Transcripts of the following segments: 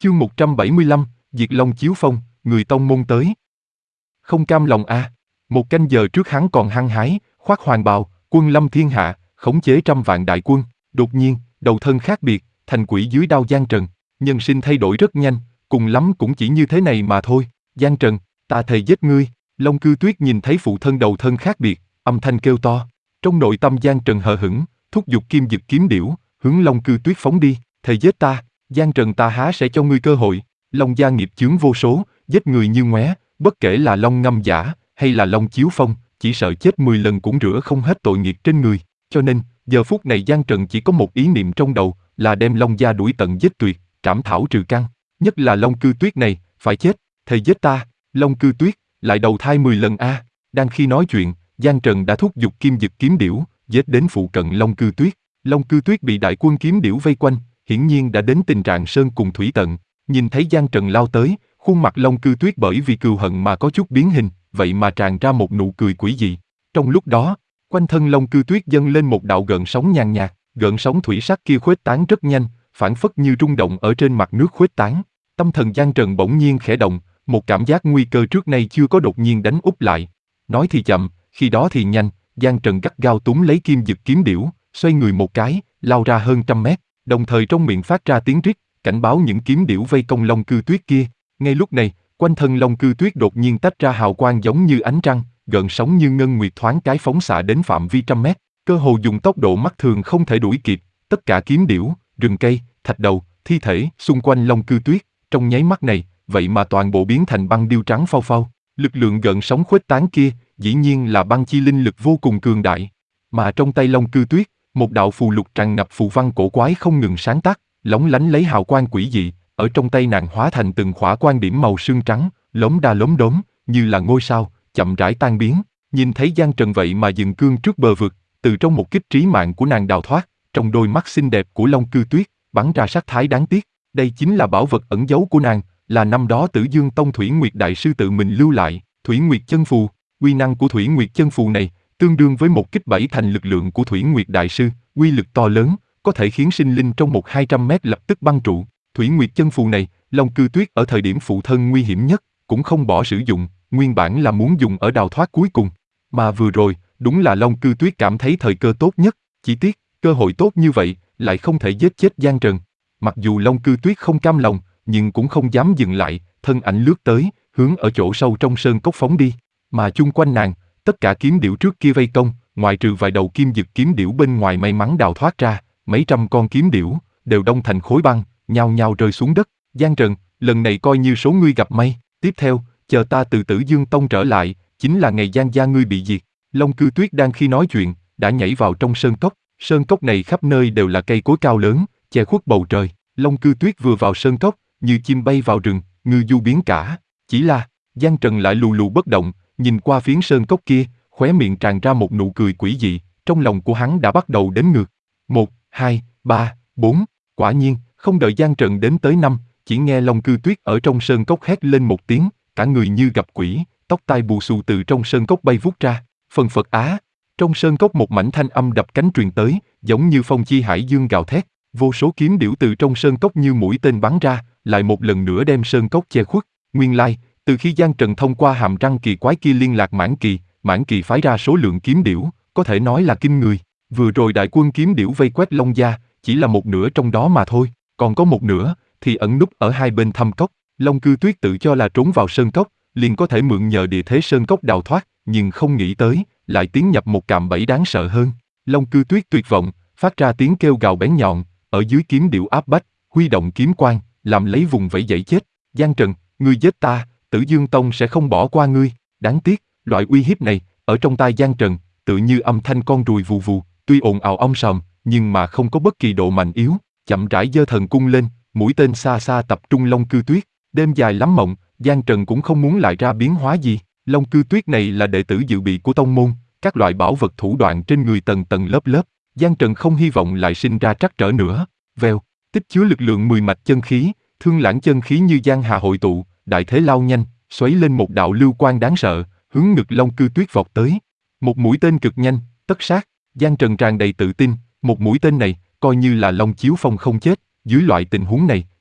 Chương 175, Diệt Long Chiếu Phong, người tông môn tới. Không cam lòng a. Một canh giờ trước hắn còn hăng hái, khoác hoàng bào, quân lâm thiên hạ, khống chế trăm vạn đại quân. Đột nhiên, đầu thân khác biệt, thành quỷ dưới đao Giang Trần. Nhân sinh thay đổi rất nhanh, cùng lắm cũng chỉ như thế này mà thôi. Giang Trần, ta thề giết ngươi. Long Cư Tuyết nhìn thấy phụ thân đầu thân khác biệt, âm thanh kêu to. Trong nội tâm Giang Trần hờ hững, thúc giục kim dực kiếm điểu, hướng Long Cư Tuyết phóng đi. Thề giết ta, Giang Trần ta há sẽ cho ngươi cơ hội. Long gia nghiệp chướng vô số, giết người như ngoé, bất kể là Long ngâm giả hay là Long Chiếu Phong, chỉ sợ chết 10 lần cũng rửa không hết tội nghiệp trên người. Cho nên, giờ phút này Giang Trần chỉ có một ý niệm trong đầu, là đem Long gia đuổi tận giết tuyệt, trảm thảo trừ căn. Nhất là Long Cư Tuyết này, phải chết, thề giết ta. Long Cư Tuyết, lại đầu thai 10 lần a. Đang khi nói chuyện, Giang Trần đã thúc giục kim dực kiếm điểu, giết đến phụ cận Long Cư Tuyết. Long Cư Tuyết bị đại quân kiếm điểu vây quanh, hiển nhiên đã đến tình trạng sơn cùng thủy tận. Nhìn thấy Giang Trần lao tới, khuôn mặt Long Cư Tuyết bởi vì cừu hận mà có chút biến hình, vậy mà tràn ra một nụ cười quỷ dị. Trong lúc đó, quanh thân Long Cư Tuyết dâng lên một đạo gợn sóng nhàn nhạt, gợn sóng thủy sắc kia khuếch tán rất nhanh, phảng phất như rung động ở trên mặt nước khuếch tán. Tâm thần Giang Trần bỗng nhiên khẽ động, một cảm giác nguy cơ trước nay chưa có đột nhiên đánh úp lại. Nói thì chậm, khi đó thì nhanh, Giang Trần gắt gao túm lấy kim dực kiếm điểu, xoay người một cái, lao ra hơn 100 mét, đồng thời trong miệng phát ra tiếng rít, cảnh báo những kiếm điểu vây công Long Cư Tuyết kia. Ngay lúc này, quanh thân Long Cư Tuyết đột nhiên tách ra hào quang giống như ánh trăng, gợn sóng như ngân nguyệt thoáng cái phóng xạ đến phạm vi 100 mét, cơ hồ dùng tốc độ mắt thường không thể đuổi kịp. Tất cả kiếm điểu, rừng cây, thạch đầu, thi thể xung quanh Long Cư Tuyết, trong nháy mắt này, vậy mà toàn bộ biến thành băng điêu trắng phau phau. Lực lượng gợn sóng khuếch tán kia, dĩ nhiên là băng chi linh lực vô cùng cường đại. Mà trong tay Long Cư Tuyết, một đạo phù lục tràn ngập phù văn cổ quái không ngừng sáng tác, lóng lánh lấy hào quang quỷ dị, ở trong tay nàng hóa thành từng khỏa quan điểm màu sương trắng, lốm đa lốm đốm, như là ngôi sao, chậm rãi tan biến. Nhìn thấy Giang Trần vậy mà dừng cương trước bờ vực, từ trong một kích trí mạng của nàng đào thoát, trong đôi mắt xinh đẹp của Long Cư Tuyết bắn ra sắc thái đáng tiếc. Đây chính là bảo vật ẩn giấu của nàng, là năm đó Tử Dương Tông Thủy Nguyệt Đại Sư tự mình lưu lại, Thủy Nguyệt Chân Phù. Uy năng của Thủy Nguyệt Chân Phù này tương đương với một kích 7 thành lực lượng của Thủy Nguyệt Đại Sư, uy lực to lớn, có thể khiến sinh linh trong 100-200 mét lập tức băng trụ. Thủy Nguyệt Chân Phù này, Long Cư Tuyết ở thời điểm phụ thân nguy hiểm nhất cũng không bỏ sử dụng, nguyên bản là muốn dùng ở đào thoát cuối cùng. Mà vừa rồi, đúng là Long Cư Tuyết cảm thấy thời cơ tốt nhất, chỉ tiếc, cơ hội tốt như vậy lại không thể giết chết Giang Trần. Mặc dù Long Cư Tuyết không cam lòng, nhưng cũng không dám dừng lại, thân ảnh lướt tới, hướng ở chỗ sâu trong sơn cốc phóng đi. Mà chung quanh nàng, tất cả kiếm điểu trước kia vây công, ngoại trừ vài đầu kim dực kiếm điểu bên ngoài may mắn đào thoát ra, mấy trăm con kiếm điểu đều đông thành khối băng, nhao nhao rơi xuống đất. Giang Trần, lần này coi như số ngươi gặp may, tiếp theo, chờ ta từ Tử Dương Tông trở lại, chính là ngày Giang gia ngươi bị diệt. Long Cư Tuyết đang khi nói chuyện, đã nhảy vào trong sơn cốc. Sơn cốc này khắp nơi đều là cây cối cao lớn, che khuất bầu trời. Long Cư Tuyết vừa vào sơn cốc, như chim bay vào rừng, ngư du biến cả. Chỉ là, Giang Trần lại lù lù bất động, nhìn qua phiến sơn cốc kia, khóe miệng tràn ra một nụ cười quỷ dị, trong lòng của hắn đã bắt đầu đếm ngược. 1, 2, 3, 4, quả nhiên, không đợi Giang Trần đếm tới 5, chỉ nghe Long Cư Tuyết ở trong sơn cốc hét lên một tiếng, cả người như gặp quỷ, tóc tai bù xù từ trong sơn cốc bay vút ra, phần phật á. Trong sơn cốc một mảnh thanh âm đập cánh truyền tới, giống như phong chi hải dương gào thét, vô số kiếm điểu từ trong sơn cốc như mũi tên bắn ra, lại một lần nữa đem sơn cốc che khuất. Nguyên lai, từ khi Giang Trần thông qua hàm răng kỳ quái kia liên lạc Mãn Kỳ phái ra số lượng kiếm điểu, có thể nói là kinh người. Vừa rồi đại quân kiếm điểu vây quét Long gia, chỉ là một nửa trong đó mà thôi, còn có một nửa thì ẩn núp ở hai bên thâm cốc. Long Cư Tuyết tự cho là trốn vào sơn cốc, liền có thể mượn nhờ địa thế sơn cốc đào thoát, nhưng không nghĩ tới, lại tiến nhập một cạm bẫy đáng sợ hơn. Long Cư Tuyết tuyệt vọng, phát ra tiếng kêu gào bén nhọn, ở dưới kiếm điểu áp bách, huy động kiếm quang, làm lấy vùng vẫy dãy chết. Giang Trần, ngươi giết ta, Tử Dương Tông sẽ không bỏ qua ngươi. Đáng tiếc, loại uy hiếp này, ở trong tai Giang Trần, tự như âm thanh con ruồi vù vù, tuy ồn ào om sòm, nhưng mà không có bất kỳ độ mạnh yếu. Chậm rãi giơ thần cung lên, mũi tên xa xa tập trung Long Cư Tuyết. Đêm dài lắm mộng, Giang Trần cũng không muốn lại ra biến hóa gì. Long Cư Tuyết này là đệ tử dự bị của tông môn, các loại bảo vật thủ đoạn trên người tầng tầng lớp lớp. Giang Trần không hy vọng lại sinh ra trắc trở nữa. Vèo, tích chứa lực lượng 10 mạch chân khí, thương lãng chân khí như giang hà hội tụ, đại thế lao nhanh, xoáy lên một đạo lưu quang đáng sợ, hướng ngực Long Cư Tuyết vọt tới. Một mũi tên cực nhanh, tất sát. Giang Trần tràn đầy tự tin, một mũi tên này, coi như là Long Chiếu Phong không chết, dưới loại tình huống này,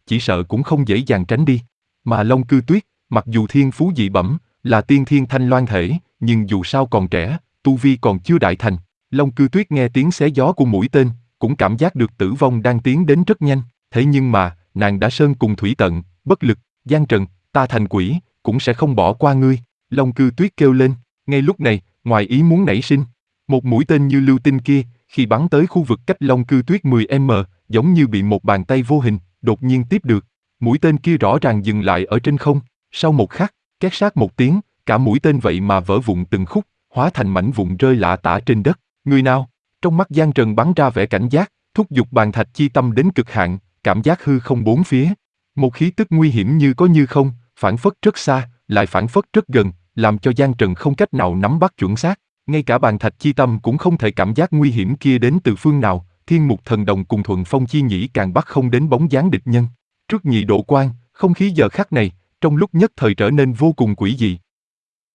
chỉ sợ cũng không dễ dàng tránh đi. Mà Long Cư Tuyết, mặc dù thiên phú dị bẩm, là tiên thiên thanh loan thể, nhưng dù sao còn trẻ, tu vi còn chưa đại thành. Long Cư Tuyết nghe tiếng xé gió của mũi tên, cũng cảm giác được tử vong đang tiến đến rất nhanh. Thế nhưng mà, nàng đã sơn cùng thủy tận, bất lực. Giang Trần, ta thành quỷ, cũng sẽ không bỏ qua ngươi. Long Cư Tuyết kêu lên. Ngay lúc này, ngoài ý muốn nảy sinh, một mũi tên như lưu tinh kia, khi bắn tới khu vực cách Long Cư Tuyết 10m, giống như bị một bàn tay vô hình, đột nhiên tiếp được. Mũi tên kia rõ ràng dừng lại ở trên không. Sau một khắc, két sát một tiếng, cả mũi tên vậy mà vỡ vụn từng khúc, hóa thành mảnh vụn rơi lả tả trên đất. Người nào? Trong mắt Giang Trần bắn ra vẻ cảnh giác, thúc giục bàn thạch chi tâm đến cực hạn, cảm giác hư không bốn phía. Một khí tức nguy hiểm như có như không, phảng phất rất xa, lại phảng phất rất gần, làm cho Giang Trần không cách nào nắm bắt chuẩn xác. Ngay cả bàn thạch chi tâm cũng không thể cảm giác nguy hiểm kia đến từ phương nào, Thiên Mục Thần Đồng cùng Thuận Phong Chi Nhĩ càng bắt không đến bóng dáng địch nhân. Trước nhị độ quan, không khí giờ khắc này, trong lúc nhất thời trở nên vô cùng quỷ dị.